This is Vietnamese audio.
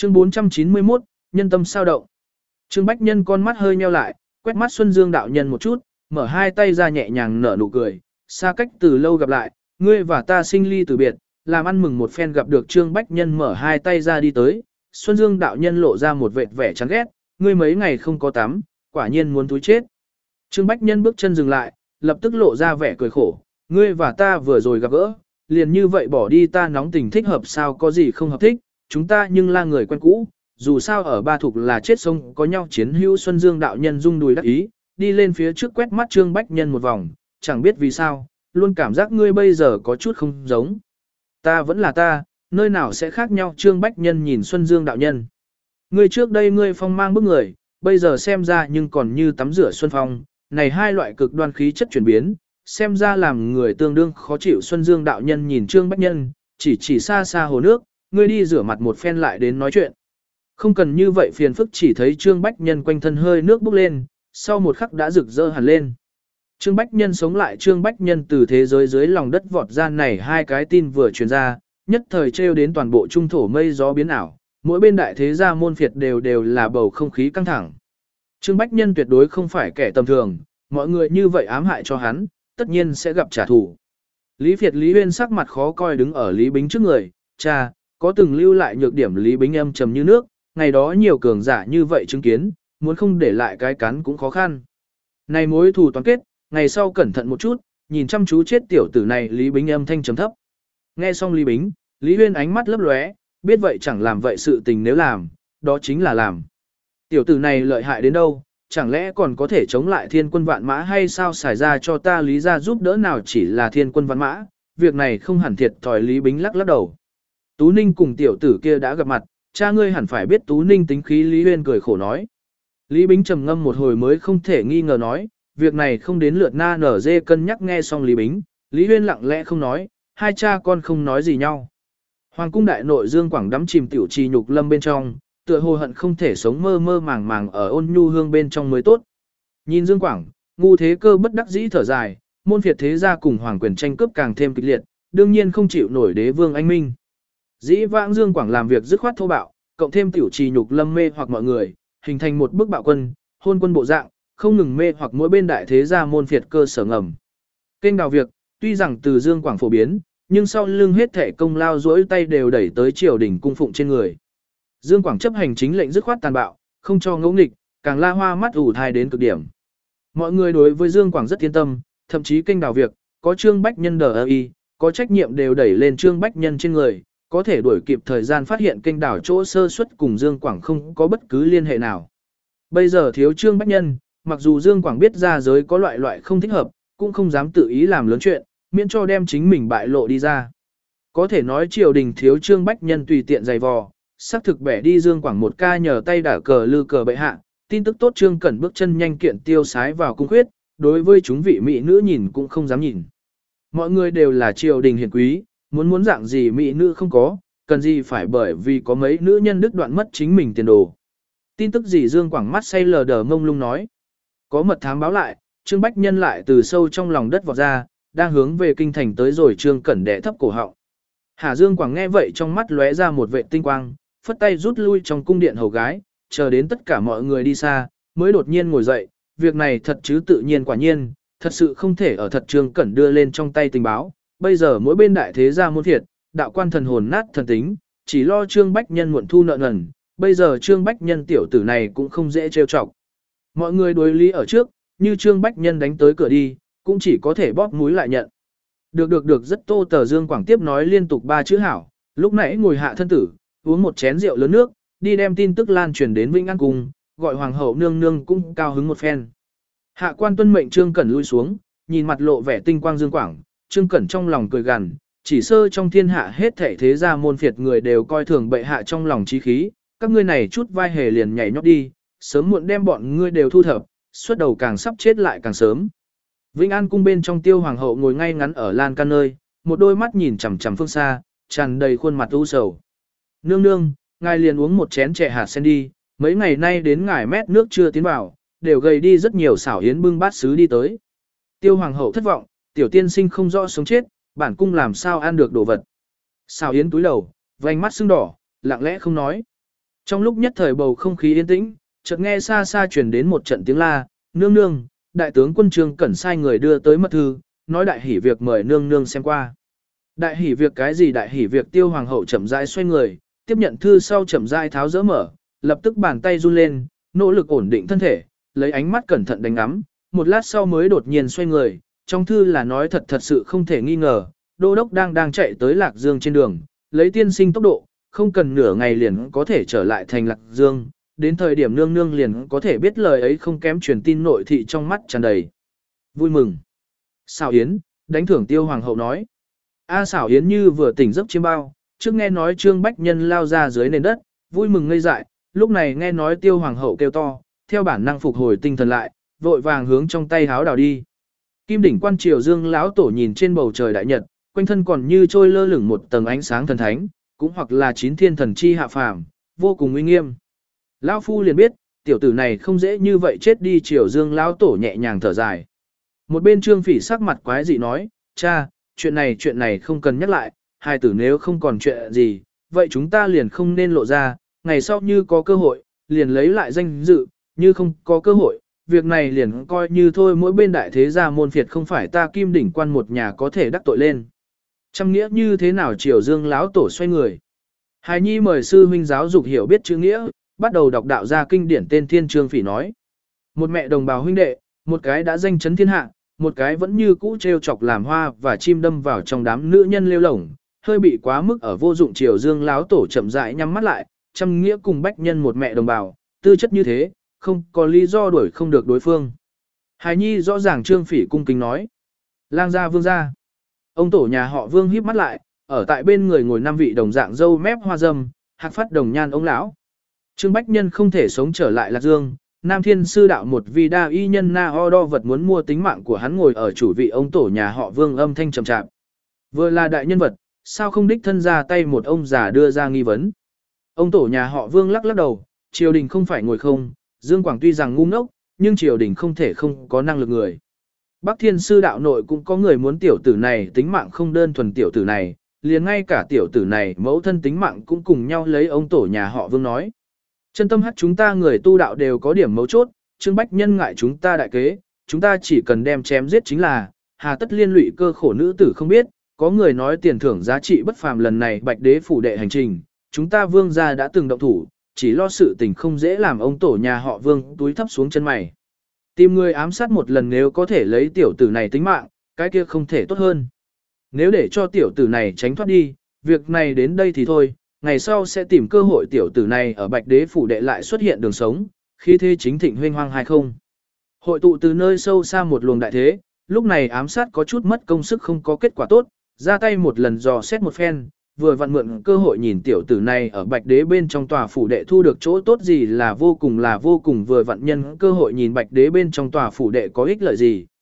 Chương 491, nhân tâm sao động. Trương Bách Nhân con mắt hơi nheo lại, quét mắt Xuân Dương đạo nhân một chút, mở hai tay ra nhẹ nhàng nở nụ cười, xa cách từ lâu gặp lại, ngươi và ta sinh ly từ biệt, làm ăn mừng một phen gặp được Trương Bách Nhân mở hai tay ra đi tới, Xuân Dương đạo nhân lộ ra một vệt vẻ chán ghét, ngươi mấy ngày không có tắm, quả nhiên muốn túi chết. Trương Bách Nhân bước chân dừng lại, lập tức lộ ra vẻ cười khổ, ngươi và ta vừa rồi gặp gỡ, liền như vậy bỏ đi ta nóng tình thích hợp sao có gì không hợp thích, chúng ta nhưng là người quen cũ, dù sao ở Ba Thục là chết sông có nhau chiến hữu. Xuân Dương đạo nhân rung đùi đắc ý, đi lên phía trước quét mắt Trương Bách Nhân một vòng, chẳng biết vì sao, luôn cảm giác ngươi bây giờ có chút không giống. Ta vẫn là ta, nơi nào sẽ khác nhau. Trương Bách Nhân nhìn Xuân Dương đạo nhân. Ngươi trước đây ngươi phong mang bức người, bây giờ xem ra nhưng còn như tắm rửa xuân phong, này hai loại cực đoan khí chất chuyển biến, xem ra làm người tương đương khó chịu. Xuân Dương đạo nhân nhìn Trương Bách Nhân, chỉ xa xa hồ nước, ngươi đi rửa mặt một phen lại đến nói chuyện. Không cần như vậy phiền phức. Chỉ thấy Trương Bách Nhân quanh thân hơi nước bốc lên, sau một khắc đã rực rỡ hẳn lên. Trương Bách Nhân sống lại. Trương Bách Nhân từ thế giới dưới lòng đất vọt ra, này hai cái tin vừa truyền ra, nhất thời trêu đến toàn bộ trung thổ mây gió biến ảo, mỗi bên đại thế gia môn phiệt đều là bầu không khí căng thẳng. Trương Bách Nhân tuyệt đối không phải kẻ tầm thường, mọi người như vậy ám hại cho hắn, tất nhiên sẽ gặp trả thù. Lý Việt Lý Huyên sắc mặt khó coi đứng ở Lý Bính trước người, cha, có từng lưu lại nhược điểm. Lý Bính âm trầm như nước, ngày đó nhiều cường giả như vậy chứng kiến, muốn không để lại cái cắn cũng khó khăn. Này mối thù toán kết, ngày sau cẩn thận một chút, nhìn chăm chú chết tiểu tử này. Lý Bính âm thanh trầm thấp. Nghe xong Lý Bính, Lý Huyên ánh mắt lấp lóe, biết vậy chẳng làm vậy sự tình, nếu làm, đó chính là làm. Tiểu tử này lợi hại đến đâu, chẳng lẽ còn có thể chống lại thiên quân vạn mã hay sao? Xài ra cho ta Lý ra giúp đỡ nào chỉ là thiên quân vạn mã, việc này không hẳn thiệt thòi. Lý Bính lắc lắc đầu. Tú Ninh cùng tiểu tử kia đã gặp mặt, cha ngươi hẳn phải biết Tú Ninh tính khí. Lý Huyên cười khổ nói. Lý Bính trầm ngâm một hồi mới không thể nghi ngờ nói, việc này không đến lượt na nở dê cân nhắc. Nghe xong Lý Bính, Lý Huyên lặng lẽ không nói, hai cha con không nói gì nhau. Hoàng cung đại nội Dương Quảng đắm chìm tiểu trì nhục lâm bên trong, tựa hồ hận không thể sống mơ mơ màng màng ở ôn nhu hương bên trong mới tốt. Nhìn Dương Quảng, ngu thế cơ bất đắc dĩ thở dài, môn phiệt thế gia cùng hoàng quyền tranh cướp càng thêm kịch liệt, đương nhiên không chịu nổi đế vương anh minh. Dĩ vãng Dương Quảng làm việc dứt khoát thô bạo, cộng thêm tiểu trì nhục lâm mê hoặc mọi người, hình thành một bức bạo quân, hôn quân bộ dạng, không ngừng mê hoặc mỗi bên đại thế gia môn phiệt cơ sở ngầm. Kênh đào việc, tuy rằng từ Dương Quảng phổ biến, nhưng sau lưng hết thể công lao rỗi tay đều đẩy tới triều đình cung phụng trên người. Dương Quảng chấp hành chính lệnh dứt khoát tàn bạo, không cho ngẫu nghịch, càng la hoa mắt ủ thai đến cực điểm. Mọi người đối với Dương Quảng rất yên tâm, thậm chí kênh đào việc, có Trương Bách Nhân DI, có trách nhiệm đều đẩy lên Trương Bách Nhân trên người, có thể đuổi kịp thời gian phát hiện kênh đào chỗ sơ suất cùng Dương Quảng không có bất cứ liên hệ nào. Bây giờ thiếu Trương Bách Nhân, mặc dù Dương Quảng biết ra giới có loại không thích hợp, cũng không dám tự ý làm lớn chuyện, miễn cho đem chính mình bại lộ đi ra. Có thể nói triều đình thiếu Trương Bách Nhân tùy tiện giày vò, xác thực bẻ đi Dương Quảng một ca nhờ tay đả cờ lư cờ bệ hạ. Tin tức tốt, Trương Cẩn bước chân nhanh kiện tiêu sái vào cung khuyết, đối với chúng vị mỹ nữ nhìn cũng không dám nhìn. Mọi người đều là triều đình hiền quý, muốn dạng gì mỹ nữ không có, cần gì phải bởi vì có mấy nữ nhân đứt đoạn mất chính mình tiền đồ. Tin tức gì? Dương Quảng mắt say lờ đờ mông lung nói. Có mật thám báo lại, Trương Bách Nhân lại từ sâu trong lòng đất vọt ra, đang hướng về kinh thành tới rồi. Trương Cẩn đẻ thấp cổ họng. Hà Dương Quảng nghe vậy trong mắt lóe ra một vệ tinh quang, phất tay rút lui trong cung điện hầu gái, chờ đến tất cả mọi người đi xa, mới đột nhiên ngồi dậy. Việc này thật chứ? Tự nhiên, quả nhiên, thật sự không thể ở thật. Trương Cẩn đưa lên trong tay tình báo, bây giờ mỗi bên đại thế gia môn thiệt, đạo quan thần hồn nát thần tính, chỉ lo Trương Bách Nhân muộn thu nợ nần, bây giờ Trương Bách Nhân tiểu tử này cũng không dễ trêu chọc. Mọi người đối lý ở trước, như Trương Bách Nhân đánh tới cửa đi, cũng chỉ có thể bóp mũi lại nhận. Được rất tô tờ. Dương Quảng tiếp nói liên tục ba chữ hảo, lúc nãy ngồi hạ thân tử, uống một chén rượu lớn nước, đi đem tin tức lan truyền đến Vĩnh An Cung, gọi hoàng hậu nương nương cũng cao hứng một phen. Hạ quan tuân mệnh. Trương Cẩn lui xuống, nhìn mặt lộ vẻ tinh quang Dương Quảng, Trương Cẩn trong lòng cười gằn, chỉ sơ trong thiên hạ hết thảy thế gia môn phiệt người đều coi thường bệ hạ trong lòng chí khí, các ngươi này chút vai hề liền nhảy nhót đi, sớm muộn đem bọn ngươi đều thu thập, xuất đầu càng sắp chết lại càng sớm. Vĩnh An Cung bên trong Tiêu hoàng hậu ngồi ngay ngắn ở lan can nơi, một đôi mắt nhìn chằm chằm phương xa, tràn đầy khuôn mặt u sầu. Nương nương, ngài liền uống một chén chè hạt sen đi, mấy ngày nay đến ngài mét nước chưa tiến vào, đều gầy đi rất nhiều. Xảo Yến bưng bát sứ đi tới. Tiêu hoàng hậu thất vọng, tiểu tiên sinh không rõ sống chết, bản cung làm sao ăn được đồ vật. Xảo Yến túi đầu, vành mắt sưng đỏ, lặng lẽ không nói. Trong lúc nhất thời bầu không khí yên tĩnh, chợt nghe xa xa truyền đến một trận tiếng la, nương nương, đại tướng quân Trương Cẩn sai người đưa tới mật thư, nói đại hỉ việc mời nương nương xem qua. Đại hỉ việc cái gì đại hỉ việc Tiêu hoàng hậu chậm rãi xoay người, tiếp nhận thư sau chậm rãi tháo dỡ mở, lập tức bàn tay run lên, nỗ lực ổn định thân thể, lấy ánh mắt cẩn thận đánh ngắm, một lát sau mới đột nhiên xoay người, trong thư là nói thật sự không thể nghi ngờ, đô đốc đang chạy tới Lạc Dương trên đường, lấy tiên sinh tốc độ, không cần nửa ngày liền có thể trở lại thành Lạc Dương, đến thời điểm nương nương liền có thể biết lời ấy không kém truyền tin nội thị trong mắt tràn đầy vui mừng. Xảo Yến, đánh thưởng Tiêu hoàng hậu nói. Xảo Yến như vừa tỉnh giấc chiêm bao, trước nghe nói Trương Bách Nhân lao ra dưới nền đất, vui mừng ngây dại, lúc này nghe nói Tiêu hoàng hậu kêu to, theo bản năng phục hồi tinh thần lại, vội vàng hướng trong tay háo đào đi. Kim đỉnh quan triều dương lão tổ nhìn trên bầu trời đại nhật, quanh thân còn như trôi lơ lửng một tầng ánh sáng thần thánh, cũng hoặc là chín thiên thần chi hạ phàm, vô cùng uy nghiêm. Lão phu liền biết, tiểu tử này không dễ như vậy chết đi. Triều dương lão tổ nhẹ nhàng thở dài. Một bên Trương Phỉ sắc mặt quái dị nói, cha, chuyện này không cần nhắc lại, hai tử nếu không còn chuyện gì, vậy chúng ta liền không nên lộ ra, ngày sau như có cơ hội, liền lấy lại danh dự, như không có cơ hội, việc này liền coi như thôi. Mỗi bên đại thế gia môn phiệt không phải ta Kim đỉnh quan một nhà có thể đắc tội lên. Trăm nghĩa như thế nào? Triều dương lão tổ xoay người. Hài nhi mời sư huynh giáo dục hiểu biết chữ nghĩa, bắt đầu đọc đạo gia kinh điển tên Thiên. Trương Phỉ nói. Một mẹ đồng bào huynh đệ, một cái đã danh chấn thiên hạ, một cái vẫn như cũ trêu chọc làm hoa và chim đâm vào trong đám nữ nhân lêu lổng, hơi bị quá mức ở vô dụng. Triều dương lão tổ chậm rãi nhắm mắt lại, trăm nghĩa cùng Bách Nhân một mẹ đồng bào, tư chất như thế, không có lý do đuổi không được đối phương. Hài nhi rõ ràng. Trương Phỉ cung kính nói. Lang gia vương gia. Ông tổ nhà họ Vương híp mắt lại, ở tại bên người ngồi 5 vị đồng dạng râu mép hoa dâm, hạc phát đồng nhan ông lão. Trương Bách Nhân không thể sống trở lại Lạc Dương, Nam Thiên sư đạo một vị đa y nhân na o đo vật muốn mua tính mạng của hắn ngồi ở chủ vị ông tổ nhà họ Vương âm thanh trầm chạp. Vừa là đại nhân vật, sao không đích thân ra tay một ông già đưa ra nghi vấn. Ông tổ nhà họ Vương lắc lắc đầu, triều đình không phải ngồi không, Dương Quảng tuy rằng ngu ngốc, nhưng triều đình không thể không có năng lực người. Bắc Thiên sư đạo nội cũng có người muốn tiểu tử này tính mạng, không đơn thuần tiểu tử này, liền ngay cả tiểu tử này mẫu thân tính mạng cũng cùng nhau lấy. Ông tổ nhà họ Vương nói. Chân tâm hắc chúng ta người tu đạo đều có điểm mấu chốt, Trương Bách Nhân ngại chúng ta đại kế, chúng ta chỉ cần đem chém giết chính là, hà tất liên lụy cơ khổ nữ tử không biết, có người nói tiền thưởng giá trị bất phàm. Lần này Bạch Đế phủ đệ hành trình, chúng ta Vương gia đã từng động thủ, chỉ lo sự tình không dễ làm. Ông tổ nhà họ Vương túi thấp xuống chân mày. Tìm người ám sát một lần, nếu có thể lấy tiểu tử này tính mạng, cái kia không thể tốt hơn. Nếu để cho tiểu tử này tránh thoát đi, việc này đến đây thì thôi, ngày sau sẽ tìm cơ hội tiểu tử này ở Bạch Đế phủ đệ lại xuất hiện đường sống, khi thế chính thịnh huynh hoang hay không. Hội tụ từ nơi sâu xa một luồng đại thế, lúc này ám sát có chút mất công sức, không có kết quả tốt, ra tay một lần dò xét một phen, vừa vặn mượn cơ hội nhìn tiểu tử này ở Bạch Đế bên trong tòa phủ đệ thu được chỗ tốt gì là vô cùng, vừa vặn nhân cơ hội nhìn Bạch Đế bên trong tòa phủ đệ có ích lợi gì.